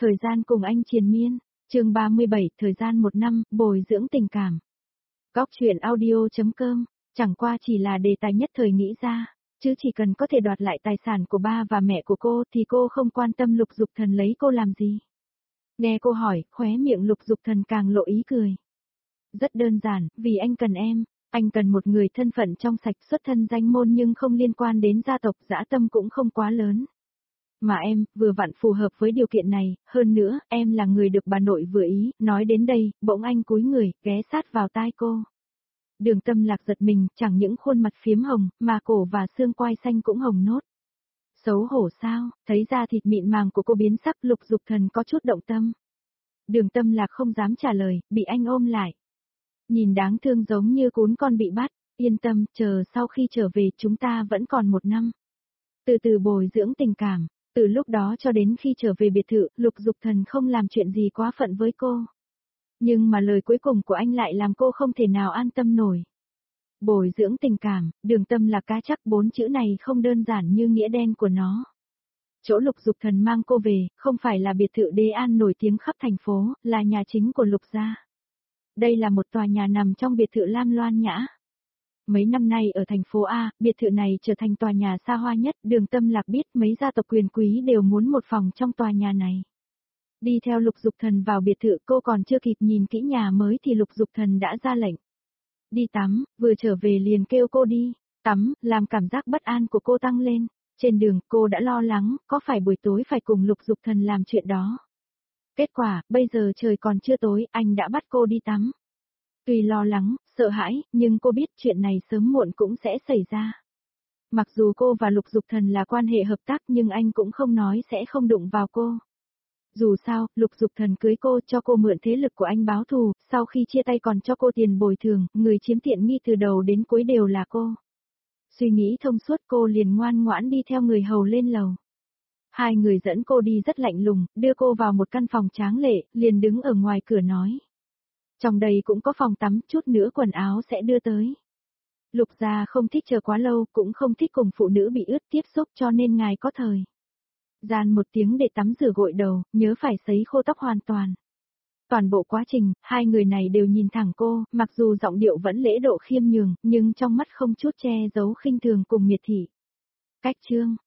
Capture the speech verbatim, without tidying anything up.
Thời gian cùng anh triền miên, chương ba mươi bảy, thời gian một năm, bồi dưỡng tình cảm. Góc truyện audio.com, chẳng qua chỉ là đề tài nhất thời nghĩ ra, chứ chỉ cần có thể đoạt lại tài sản của ba và mẹ của cô thì cô không quan tâm Lục Dục Thần lấy cô làm gì. Nghe cô hỏi, khóe miệng Lục Dục Thần càng lộ ý cười. Rất đơn giản, vì anh cần em, anh cần một người thân phận trong sạch, xuất thân danh môn nhưng không liên quan đến gia tộc, dã tâm cũng không quá lớn. Mà em, vừa vặn phù hợp với điều kiện này, hơn nữa, em là người được bà nội vừa ý, nói đến đây, bỗng anh cúi người, ghé sát vào tai cô. Đường Tâm Lạc giật mình, chẳng những khuôn mặt phiếm hồng, mà cổ và xương quai xanh cũng hồng nốt. Xấu hổ sao, thấy da thịt mịn màng của cô biến sắc, Lục Dục Thần có chút động tâm. Đường Tâm Lạc không dám trả lời, bị anh ôm lại. Nhìn đáng thương giống như cún con bị bắt, yên tâm, chờ sau khi trở về chúng ta vẫn còn một năm. Từ từ bồi dưỡng tình cảm. Từ lúc đó cho đến khi trở về biệt thự, Lục Dục Thần không làm chuyện gì quá phận với cô. Nhưng mà lời cuối cùng của anh lại làm cô không thể nào an tâm nổi. Bồi dưỡng tình cảm, Đường Tâm Lạc cá chắc bốn chữ này không đơn giản như nghĩa đen của nó. Chỗ Lục Dục Thần mang cô về, không phải là biệt thự Đế An nổi tiếng khắp thành phố, là nhà chính của Lục gia. Đây là một tòa nhà nằm trong biệt thự Lam Loan Nhã. Mấy năm nay ở thành phố A, biệt thự này trở thành tòa nhà xa hoa nhất, Đường Tâm Lạc biết mấy gia tộc quyền quý đều muốn một phòng trong tòa nhà này. Đi theo Lục Dục Thần vào biệt thự, cô còn chưa kịp nhìn kỹ nhà mới thì Lục Dục Thần đã ra lệnh. Đi tắm, vừa trở về liền kêu cô đi, tắm, làm cảm giác bất an của cô tăng lên. Trên đường, cô đã lo lắng, có phải buổi tối phải cùng Lục Dục Thần làm chuyện đó. Kết quả, bây giờ trời còn chưa tối, anh đã bắt cô đi tắm. Tuy lo lắng, sợ hãi, nhưng cô biết chuyện này sớm muộn cũng sẽ xảy ra. Mặc dù cô và Lục Dục Thần là quan hệ hợp tác nhưng anh cũng không nói sẽ không đụng vào cô. Dù sao, Lục Dục Thần cưới cô cho cô mượn thế lực của anh báo thù, sau khi chia tay còn cho cô tiền bồi thường, người chiếm tiện nghi từ đầu đến cuối đều là cô. Suy nghĩ thông suốt cô liền ngoan ngoãn đi theo người hầu lên lầu. Hai người dẫn cô đi rất lạnh lùng, đưa cô vào một căn phòng tráng lệ, liền đứng ở ngoài cửa nói. Trong đây cũng có phòng tắm, chút nữa quần áo sẽ đưa tới. Lục gia không thích chờ quá lâu, cũng không thích cùng phụ nữ bị ướt tiếp xúc cho nên ngài có thời gian một tiếng để tắm rửa gội đầu, nhớ phải sấy khô tóc hoàn toàn. Toàn bộ quá trình, hai người này đều nhìn thẳng cô, mặc dù giọng điệu vẫn lễ độ khiêm nhường, nhưng trong mắt không chút che giấu khinh thường cùng miệt thị. Cách chương,